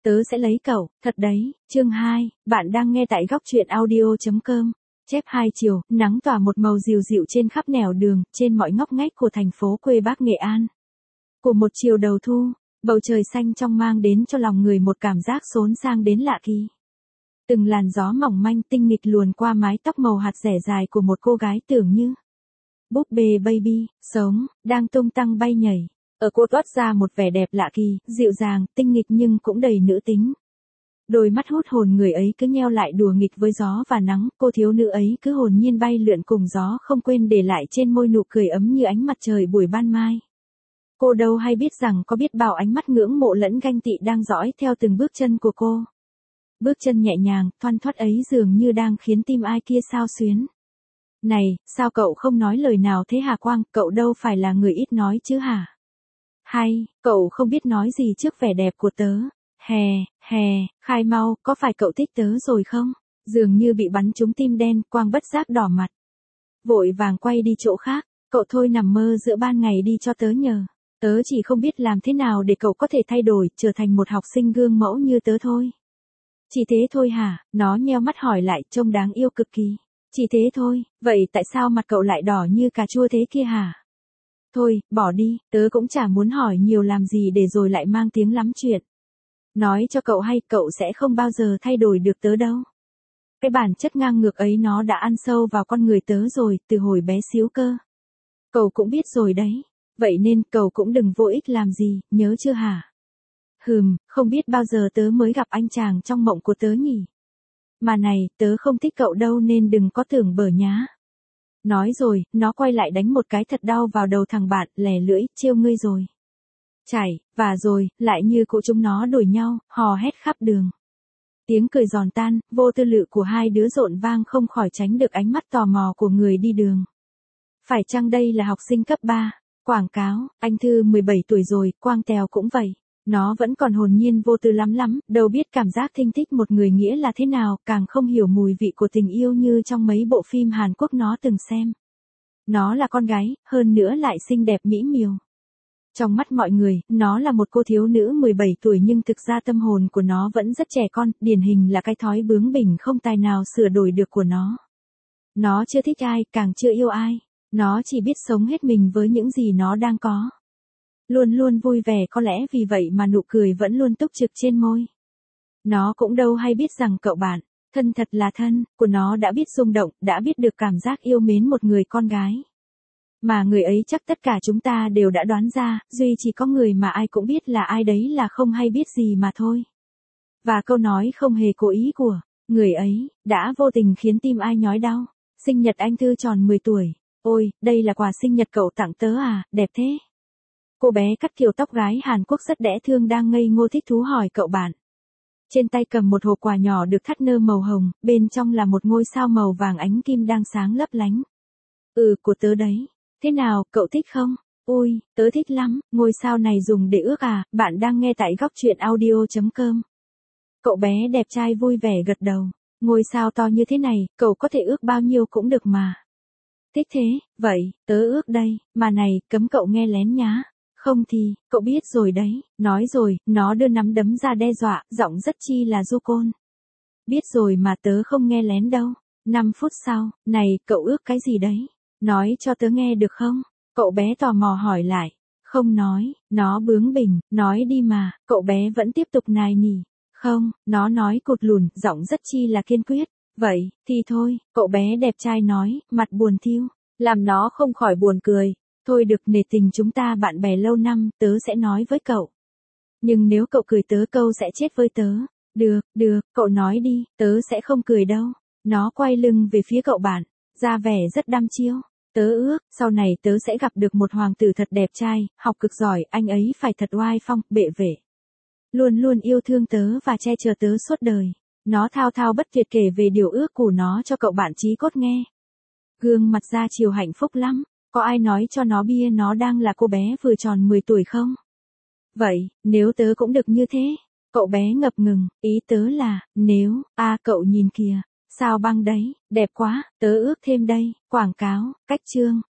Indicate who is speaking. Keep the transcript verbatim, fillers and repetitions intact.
Speaker 1: tớ sẽ lấy cậu, thật đấy. Chương hai, bạn đang nghe tại góc truyện audio.com. Chép hai chiều, nắng tỏa một màu dịu dịu trên khắp nẻo đường, trên mọi ngóc ngách của thành phố quê Bắc Nghệ An. Của một chiều đầu thu, bầu trời xanh trong mang đến cho lòng người một cảm giác xốn sang đến lạ kỳ. Từng làn gió mỏng manh tinh nghịch luồn qua mái tóc màu hạt dẻ dài của một cô gái tưởng như búp bê baby, sống, đang tung tăng bay nhảy. Ở cô toát ra một vẻ đẹp lạ kỳ, dịu dàng, tinh nghịch nhưng cũng đầy nữ tính. Đôi mắt hút hồn người ấy cứ nheo lại đùa nghịch với gió và nắng, cô thiếu nữ ấy cứ hồn nhiên bay lượn cùng gió không quên để lại trên môi nụ cười ấm như ánh mặt trời buổi ban mai. Cô đâu hay biết rằng có biết bao ánh mắt ngưỡng mộ lẫn ganh tị đang dõi theo từng bước chân của cô. Bước chân nhẹ nhàng, thoăn thoắt ấy dường như đang khiến tim ai kia xao xuyến. Này, sao cậu không nói lời nào thế hả Quang, cậu đâu phải là người ít nói chứ hả? Hay, cậu không biết nói gì trước vẻ đẹp của tớ. Hè, hè, khai mau, có phải cậu thích tớ rồi không? Dường như bị bắn trúng tim đen, Quang bất giác đỏ mặt. Vội vàng quay đi chỗ khác, cậu thôi nằm mơ giữa ban ngày đi cho tớ nhờ. Tớ chỉ không biết làm thế nào để cậu có thể thay đổi, trở thành một học sinh gương mẫu như tớ thôi. Chỉ thế thôi hả? Nó nheo mắt hỏi lại, trông đáng yêu cực kỳ. Chỉ thế thôi, vậy tại sao mặt cậu lại đỏ như cà chua thế kia hả? Thôi, bỏ đi, tớ cũng chả muốn hỏi nhiều làm gì để rồi lại mang tiếng lắm chuyện. Nói cho cậu hay, cậu sẽ không bao giờ thay đổi được tớ đâu. Cái bản chất ngang ngược ấy nó đã ăn sâu vào con người tớ rồi, từ hồi bé xíu cơ. Cậu cũng biết rồi đấy, vậy nên cậu cũng đừng vô ích làm gì, nhớ chưa hả? Hừm, không biết bao giờ tớ mới gặp anh chàng trong mộng của tớ nhỉ? Mà này, tớ không thích cậu đâu nên đừng có tưởng bở nhá. Nói rồi, nó quay lại đánh một cái thật đau vào đầu thằng bạn, lè lưỡi, trêu ngươi rồi. Chảy, và rồi, lại như cụ chúng nó đuổi nhau, hò hét khắp đường. Tiếng cười giòn tan, vô tư lự của hai đứa rộn vang không khỏi tránh được ánh mắt tò mò của người đi đường. Phải chăng đây là học sinh cấp ba? Quảng cáo, anh Thư mười bảy tuổi rồi, Quang Tèo cũng vậy. Nó vẫn còn hồn nhiên vô tư lắm lắm, đâu biết cảm giác thinh thích một người nghĩa là thế nào, càng không hiểu mùi vị của tình yêu như trong mấy bộ phim Hàn Quốc nó từng xem. Nó là con gái, hơn nữa lại xinh đẹp mỹ miều. Trong mắt mọi người, nó là một cô thiếu nữ mười bảy tuổi nhưng thực ra tâm hồn của nó vẫn rất trẻ con, điển hình là cái thói bướng bỉnh không tài nào sửa đổi được của nó. Nó chưa thích ai, càng chưa yêu ai. Nó chỉ biết sống hết mình với những gì nó đang có. Luôn luôn vui vẻ, có lẽ vì vậy mà nụ cười vẫn luôn túc trực trên môi. Nó cũng đâu hay biết rằng cậu bạn, thân thật là thân, của nó đã biết rung động, đã biết được cảm giác yêu mến một người con gái. Mà người ấy chắc tất cả chúng ta đều đã đoán ra, duy chỉ có người mà ai cũng biết là ai đấy là không hay biết gì mà thôi. Và câu nói không hề cố ý của người ấy, đã vô tình khiến tim ai nhói đau. Sinh nhật anh Thư tròn mười tuổi. Ôi, đây là quà sinh nhật cậu tặng tớ à, đẹp thế. Cô bé cắt kiểu tóc gái Hàn Quốc rất đẽ thương đang ngây ngô thích thú hỏi cậu bạn. Trên tay cầm một hộp quà nhỏ được thắt nơ màu hồng, bên trong là một ngôi sao màu vàng ánh kim đang sáng lấp lánh. Ừ, của tớ đấy. Thế nào, cậu thích không? Ui, tớ thích lắm, ngôi sao này dùng để ước à, bạn đang nghe tại góc truyện audio.com. Cậu bé đẹp trai vui vẻ gật đầu. Ngôi sao to như thế này, cậu có thể ước bao nhiêu cũng được mà. Thích thế, vậy, tớ ước đây, mà này, cấm cậu nghe lén nhá. Không thì, cậu biết rồi đấy, nói rồi, nó đưa nắm đấm ra đe dọa, giọng rất chi là du côn. Biết rồi mà tớ không nghe lén đâu. năm phút sau, này, cậu ước cái gì đấy? Nói cho tớ nghe được không? Cậu bé tò mò hỏi lại. Không nói, nó bướng bỉnh, nói đi mà, cậu bé vẫn tiếp tục nài nỉ. Không, nó nói cụt lùn, giọng rất chi là kiên quyết. Vậy, thì thôi, cậu bé đẹp trai nói, mặt buồn thiu, làm nó không khỏi buồn cười. Thôi được, nể tình chúng ta bạn bè lâu năm, tớ sẽ nói với cậu. Nhưng nếu cậu cười tớ câu sẽ chết với tớ. Được, được, cậu nói đi, tớ sẽ không cười đâu. Nó quay lưng về phía cậu bạn, ra vẻ rất đăm chiêu. Tớ ước, sau này tớ sẽ gặp được một hoàng tử thật đẹp trai, học cực giỏi, anh ấy phải thật oai phong, bệ vệ. Luôn luôn yêu thương tớ và che chở tớ suốt đời. Nó thao thao bất tuyệt kể về điều ước của nó cho cậu bạn trí cốt nghe. Gương mặt ra chiều hạnh phúc lắm. Có ai nói cho nó bia nó đang là cô bé vừa tròn mười tuổi không? Vậy, nếu tớ cũng được như thế? Cậu bé ngập ngừng, ý tớ là, nếu, a à, cậu nhìn kìa, sao băng đấy, đẹp quá, tớ ước thêm đây, quảng cáo, cách chương,